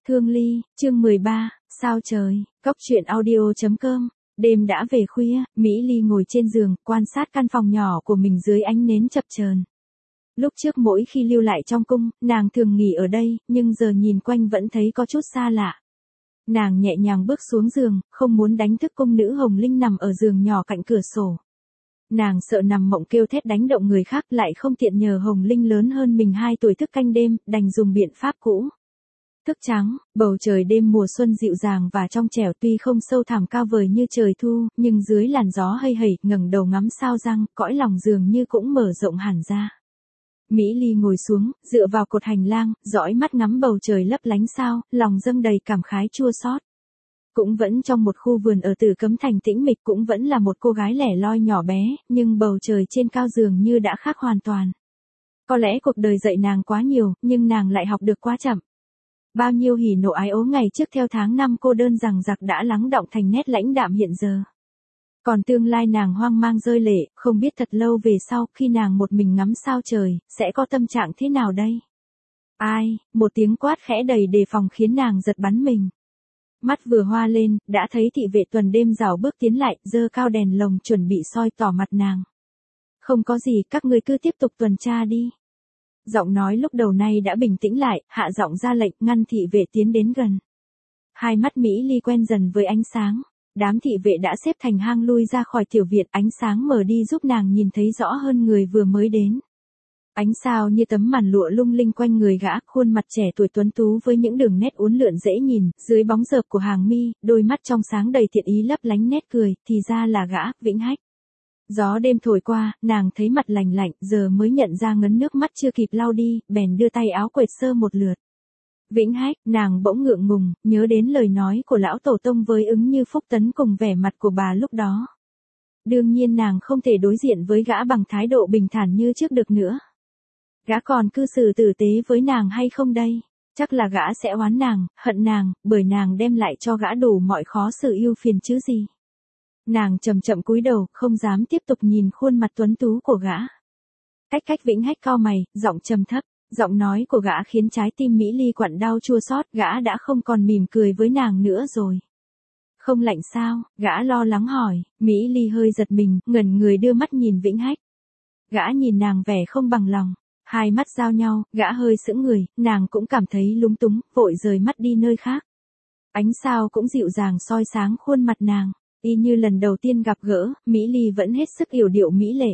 Thương Ly, chương 13, sao trời, Cốc truyện audio.com. Đêm đã về khuya, Mỹ Ly ngồi trên giường, quan sát căn phòng nhỏ của mình dưới ánh nến chập chờn. Lúc trước mỗi khi lưu lại trong cung, nàng thường nghỉ ở đây, nhưng giờ nhìn quanh vẫn thấy có chút xa lạ. Nàng nhẹ nhàng bước xuống giường, không muốn đánh thức cung nữ Hồng Linh nằm ở giường nhỏ cạnh cửa sổ. Nàng sợ nằm mộng kêu thét đánh động người khác, lại không tiện nhờ Hồng Linh lớn hơn mình 2 tuổi thức canh đêm, đành dùng biện pháp cũ. Thức trắng, bầu trời đêm mùa xuân dịu dàng và trong trẻo, tuy không sâu thẳm cao vời như trời thu, nhưng dưới làn gió hây hẩy, ngẩng đầu ngắm sao răng, cõi lòng dường như cũng mở rộng hẳn ra. Mỹ Ly ngồi xuống, dựa vào cột hành lang, dõi mắt ngắm bầu trời lấp lánh sao, lòng dâng đầy cảm khái chua xót. Cũng vẫn trong một khu vườn ở Tử Cấm Thành tĩnh mịch, cũng vẫn là một cô gái lẻ loi nhỏ bé, nhưng bầu trời trên cao dường như đã khác hoàn toàn. Có lẽ cuộc đời dạy nàng quá nhiều, nhưng nàng lại học được quá chậm. Bao nhiêu hỉ nộ ái ố ngày trước theo tháng năm cô đơn rằng giặc đã lắng đọng thành nét lãnh đạm hiện giờ. Còn tương lai nàng hoang mang rơi lệ, không biết thật lâu về sau, khi nàng một mình ngắm sao trời, sẽ có tâm trạng thế nào đây? Ai, một tiếng quát khẽ đầy đề phòng khiến nàng giật bắn mình. Mắt vừa hoa lên, đã thấy thị vệ tuần đêm rảo bước tiến lại, giơ cao đèn lồng chuẩn bị soi tỏ mặt nàng. Không có gì, các ngươi cứ tiếp tục tuần tra đi. Giọng nói lúc đầu nay đã bình tĩnh lại, hạ giọng ra lệnh, ngăn thị vệ tiến đến gần. Hai mắt Mỹ Ly quen dần với ánh sáng. Đám thị vệ đã xếp thành hang lui ra khỏi tiểu viện, ánh sáng mở đi giúp nàng nhìn thấy rõ hơn người vừa mới đến. Ánh sao như tấm màn lụa lung linh quanh người gã, khuôn mặt trẻ tuổi tuấn tú với những đường nét uốn lượn dễ nhìn, dưới bóng rợp của hàng mi, đôi mắt trong sáng đầy thiện ý lấp lánh nét cười, thì ra là gã, Vĩnh Hách. Gió đêm thổi qua, nàng thấy mặt lành lạnh, giờ mới nhận ra ngấn nước mắt chưa kịp lau đi, bèn đưa tay áo quệt sơ một lượt. Vĩnh Hách, nàng bỗng ngượng ngùng, nhớ đến lời nói của lão tổ tông với Ứng Như Phúc Tấn cùng vẻ mặt của bà lúc đó. Đương nhiên nàng không thể đối diện với gã bằng thái độ bình thản như trước được nữa. Gã còn cư xử tử tế với nàng hay không đây? Chắc là gã sẽ oán nàng, hận nàng, bởi nàng đem lại cho gã đủ mọi khó xử ưu phiền chứ gì. Nàng chậm chậm cúi đầu, không dám tiếp tục nhìn khuôn mặt tuấn tú của gã. Cách Vĩnh Hách cau mày, giọng trầm thấp. Giọng nói của gã khiến trái tim Mỹ Ly quặn đau chua xót, gã đã không còn mỉm cười với nàng nữa rồi. Không lạnh sao? Gã lo lắng hỏi. Mỹ Ly hơi giật mình, ngẩn người đưa mắt nhìn Vĩnh Hách. Gã nhìn nàng vẻ không bằng lòng. Hai mắt giao nhau, gã hơi sững người, nàng cũng cảm thấy lúng túng, vội rời mắt đi nơi khác. Ánh sao cũng dịu dàng soi sáng khuôn mặt nàng. Y như lần đầu tiên gặp gỡ, Mỹ Ly vẫn hết sức yểu điệu mỹ lệ.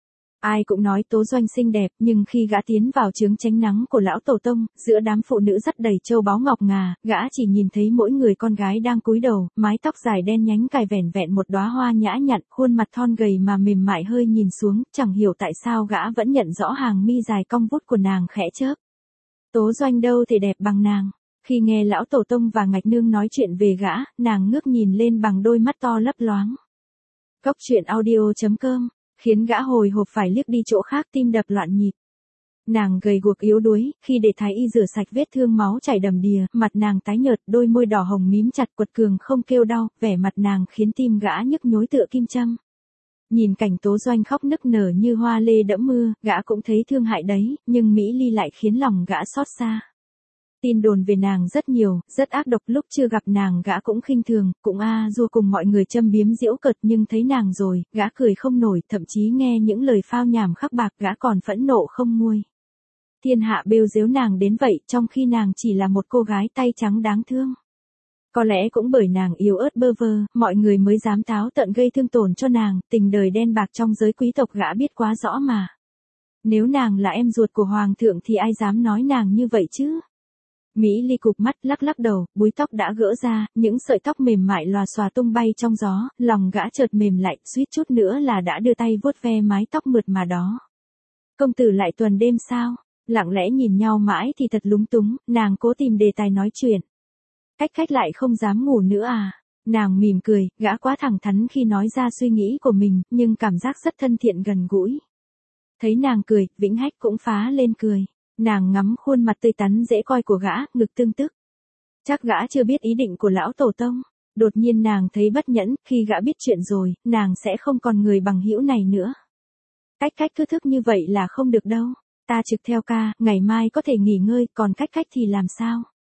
Ai cũng nói Tố Doanh xinh đẹp, nhưng khi gã tiến vào chướng tránh nắng của lão tổ tông, giữa đám phụ nữ dắt đầy châu báu ngọc ngà, gã chỉ nhìn thấy mỗi người con gái đang cúi đầu, mái tóc dài đen nhánh cài vẻn vẹn một đóa hoa nhã nhặn, khuôn mặt thon gầy mà mềm mại hơi nhìn xuống, chẳng hiểu tại sao gã vẫn nhận rõ hàng mi dài cong vút của nàng khẽ chớp. Tố Doanh đâu thể đẹp bằng nàng. Khi nghe lão tổ tông và Ngạch Nương nói chuyện về gã, nàng ngước nhìn lên bằng đôi mắt to lấp loáng. Cốc truyện audio.com khiến gã hồi hộp phải liếc đi chỗ khác, tim đập loạn nhịp. Nàng gầy guộc yếu đuối, khi để thái y rửa sạch vết thương máu chảy đầm đìa, mặt nàng tái nhợt, đôi môi đỏ hồng mím chặt, quật cường không kêu đau, vẻ mặt nàng khiến tim gã nhức nhối tựa kim châm. Nhìn cảnh Tố Doanh khóc nức nở như hoa lê đẫm mưa, gã cũng thấy thương hại đấy, nhưng Mỹ Ly lại khiến lòng gã xót xa. Tin đồn về nàng rất nhiều, rất ác độc, lúc chưa gặp nàng gã cũng khinh thường, cũng dua cùng mọi người châm biếm giễu cợt, nhưng thấy nàng rồi, gã cười không nổi, thậm chí nghe những lời phao nhảm khắc bạc, gã còn phẫn nộ không nguôi. Thiên hạ bêu giếu nàng đến vậy, trong khi nàng chỉ là một cô gái tay trắng đáng thương. Có lẽ cũng bởi nàng yếu ớt bơ vơ, mọi người mới dám táo tận gây thương tổn cho nàng, tình đời đen bạc trong giới quý tộc gã biết quá rõ mà. Nếu nàng là em ruột của hoàng thượng thì ai dám nói nàng như vậy chứ? Mỹ Ly cụp mắt, lắc đầu, búi tóc đã gỡ ra, những sợi tóc mềm mại lòa xòa tung bay trong gió, lòng gã chợt mềm lạnh, suýt chút nữa là đã đưa tay vuốt ve mái tóc mượt mà đó. Công tử lại tuần đêm sao? Lặng lẽ nhìn nhau mãi thì thật lúng túng, nàng cố tìm đề tài nói chuyện. Cách lại không dám ngủ nữa à? Nàng mỉm cười, gã quá thẳng thắn khi nói ra suy nghĩ của mình, nhưng cảm giác rất thân thiện gần gũi. Thấy nàng cười, Vĩnh Hách cũng phá lên cười. Nàng ngắm khuôn mặt tươi tắn dễ coi của gã, ngực tương tức. Chắc gã chưa biết ý định của lão tổ tông. Đột nhiên nàng thấy bất nhẫn, khi gã biết chuyện rồi, nàng sẽ không còn người bằng hữu này nữa. Cách cứ thức như vậy là không được đâu. Ta trực theo ca, ngày mai có thể nghỉ ngơi, còn cách thì làm sao?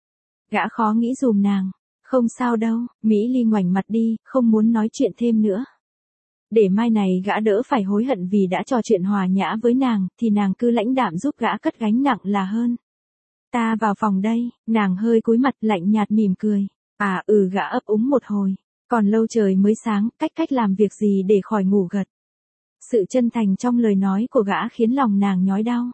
Gã khó nghĩ dùm nàng. Không sao đâu, Mỹ Ly ngoảnh mặt đi, không muốn nói chuyện thêm nữa. Để mai này gã đỡ phải hối hận vì đã trò chuyện hòa nhã với nàng, thì nàng cứ lãnh đạm giúp gã cất gánh nặng là hơn. Ta vào phòng đây, nàng hơi cúi mặt lạnh nhạt mỉm cười. Gã ấp úng một hồi. Còn lâu trời mới sáng, cách làm việc gì để khỏi ngủ gật. Sự chân thành trong lời nói của gã khiến lòng nàng nhói đau.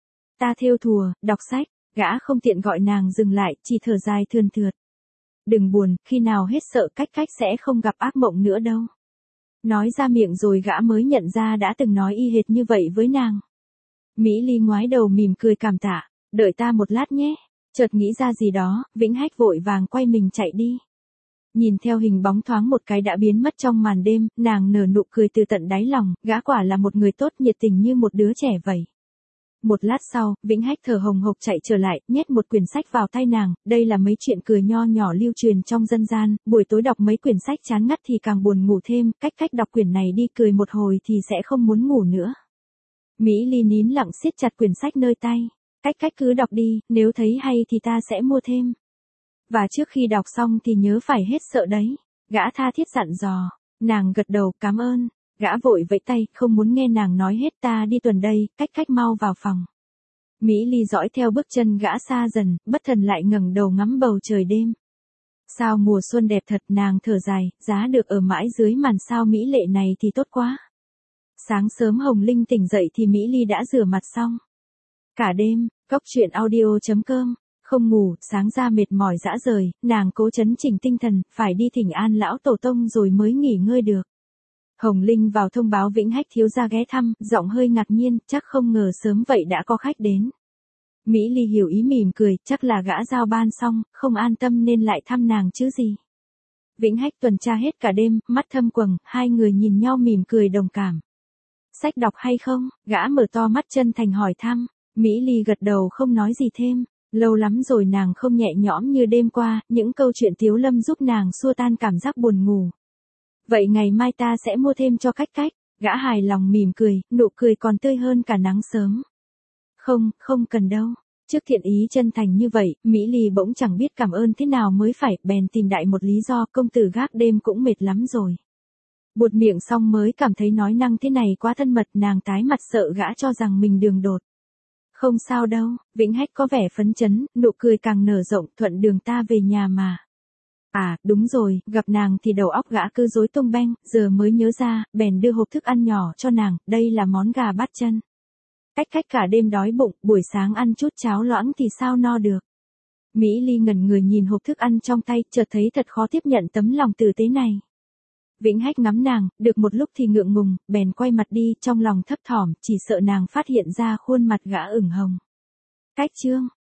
Ta thêu thùa, đọc sách, gã không tiện gọi nàng dừng lại, chỉ thở dài thườn thượt. Đừng buồn, khi nào hết sợ cách sẽ không gặp ác mộng nữa đâu. Nói ra miệng rồi gã mới nhận ra đã từng nói y hệt như vậy với nàng. Mỹ Ly ngoái đầu mỉm cười cảm tạ, đợi ta một lát nhé. Chợt nghĩ ra gì đó, Vĩnh Hách vội vàng quay mình chạy đi. Nhìn theo hình bóng thoáng một cái đã biến mất trong màn đêm, nàng nở nụ cười từ tận đáy lòng, gã quả là một người tốt nhiệt tình như một đứa trẻ vậy. Một lát sau, Vĩnh Hách thở hồng hộc chạy trở lại, nhét một quyển sách vào tay nàng, đây là mấy chuyện cười nho nhỏ lưu truyền trong dân gian, buổi tối đọc mấy quyển sách chán ngắt thì càng buồn ngủ thêm, cách đọc quyển này đi cười một hồi thì sẽ không muốn ngủ nữa. Mỹ Ly nín lặng siết chặt quyển sách nơi tay, cách cứ đọc đi, nếu thấy hay thì ta sẽ mua thêm. Và trước khi đọc xong thì nhớ phải hết sợ đấy, gã tha thiết dặn dò, nàng gật đầu cảm ơn. Gã vội vẫy tay, không muốn nghe nàng nói hết ta đi tuần đây, cách mau vào phòng. Mỹ Ly dõi theo bước chân gã xa dần, bất thần lại ngẩng đầu ngắm bầu trời đêm. Sao mùa xuân đẹp thật nàng thở dài, giá được ở mãi dưới màn sao mỹ lệ này thì tốt quá. Sáng sớm Hồng Linh tỉnh dậy thì Mỹ Ly đã rửa mặt xong. Cả đêm, Cóc Truyện Audio.com, không ngủ, sáng ra mệt mỏi dã rời, nàng cố trấn chỉnh tinh thần, phải đi thỉnh an lão tổ tông rồi mới nghỉ ngơi được. Hồng Linh vào thông báo Vĩnh Hách thiếu gia ghé thăm, giọng hơi ngạc nhiên, chắc không ngờ sớm vậy đã có khách đến. Mỹ Ly hiểu ý mỉm cười, chắc là gã giao ban xong, không an tâm nên lại thăm nàng chứ gì. Vĩnh Hách tuần tra hết cả đêm, mắt thâm quầng, hai người nhìn nhau mỉm cười đồng cảm. Sách đọc hay không? Gã mở to mắt chân thành hỏi thăm. Mỹ Ly gật đầu không nói gì thêm. Lâu lắm rồi nàng không nhẹ nhõm như đêm qua, những câu chuyện Tiếu Lâm giúp nàng xua tan cảm giác buồn ngủ. Vậy ngày mai ta sẽ mua thêm cho cách. Gã hài lòng mỉm cười, nụ cười còn tươi hơn cả nắng sớm. Không cần đâu. Trước thiện ý chân thành như vậy, Mỹ Ly bỗng chẳng biết cảm ơn thế nào mới phải, bèn tìm đại một lý do, công tử gác đêm cũng mệt lắm rồi. Buột miệng xong mới cảm thấy nói năng thế này quá thân mật, nàng tái mặt sợ gã cho rằng mình đường đột. Không sao đâu, Vĩnh Hách có vẻ phấn chấn, nụ cười càng nở rộng, thuận đường ta về nhà mà. Đúng rồi, gặp nàng thì đầu óc gã cứ rối tung beng, giờ mới nhớ ra, bèn đưa hộp thức ăn nhỏ cho nàng, đây là món gà bát chân. Cách cả đêm đói bụng, buổi sáng ăn chút cháo loãng thì sao no được. Mỹ Ly ngẩn người nhìn hộp thức ăn trong tay, chợt thấy thật khó tiếp nhận tấm lòng tử tế này. Vĩnh Hách ngắm nàng, được một lúc thì ngượng ngùng, bèn quay mặt đi, trong lòng thấp thỏm, chỉ sợ nàng phát hiện ra khuôn mặt gã ửng hồng. Chương